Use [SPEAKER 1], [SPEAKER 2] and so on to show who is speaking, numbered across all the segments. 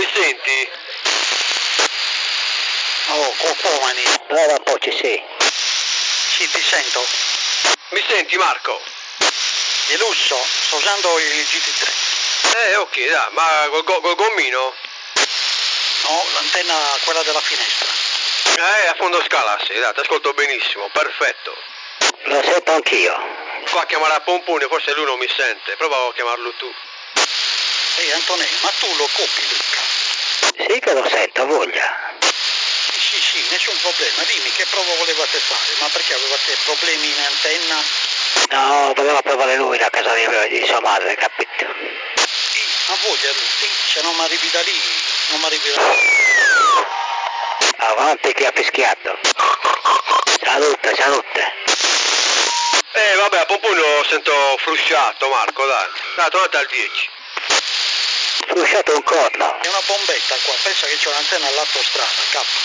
[SPEAKER 1] mi senti?
[SPEAKER 2] Oh, comani.
[SPEAKER 3] Prova un po', ci sei.
[SPEAKER 2] Sì, ti sento.
[SPEAKER 1] Mi senti Marco?
[SPEAKER 2] Di lusso, sto usando il GT3.
[SPEAKER 1] Ok, dai, ma col gommino?
[SPEAKER 2] No, l'antenna quella della finestra.
[SPEAKER 1] A fondo scala, sì, dai, ti ascolto benissimo, perfetto.
[SPEAKER 3] Lo sento anch'io.
[SPEAKER 1] Qua a chiamare a Pompone, forse lui non mi sente, prova a chiamarlo tu.
[SPEAKER 2] Ehi Antonio, ma tu lo copi Luca?
[SPEAKER 3] Sì che lo sento, ha voglia.
[SPEAKER 2] Sì, nessun problema. Dimmi che prova volevate fare, ma perché avevate problemi in antenna?
[SPEAKER 3] No, voleva provare lui la casa di sua madre, capito?
[SPEAKER 2] Ha voglia lui, se non mi arrivi da lì, non mi arrivi da lì.
[SPEAKER 3] Avanti che ha fischiato. Salute.
[SPEAKER 1] Vabbè, a Pompone lo sento frusciato, Marco, dai. Dai, tornate al 10.
[SPEAKER 3] Frusciato un corno.
[SPEAKER 2] È una bombetta qua, pensa che c'è un'antenna all'autostrada, capo.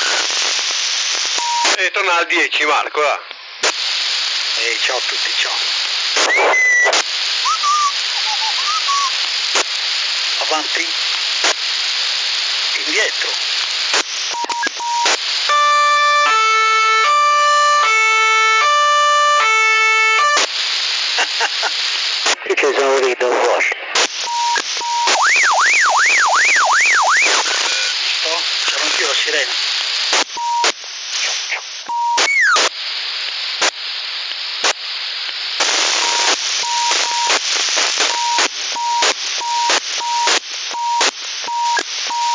[SPEAKER 1] Torna al 10, Marco, dai.
[SPEAKER 2] Ciao a tutti, ciao. Avanti. Indietro.
[SPEAKER 3] Che ci sono rido fuori.
[SPEAKER 2] Visto? C'ero anch'io la sirena.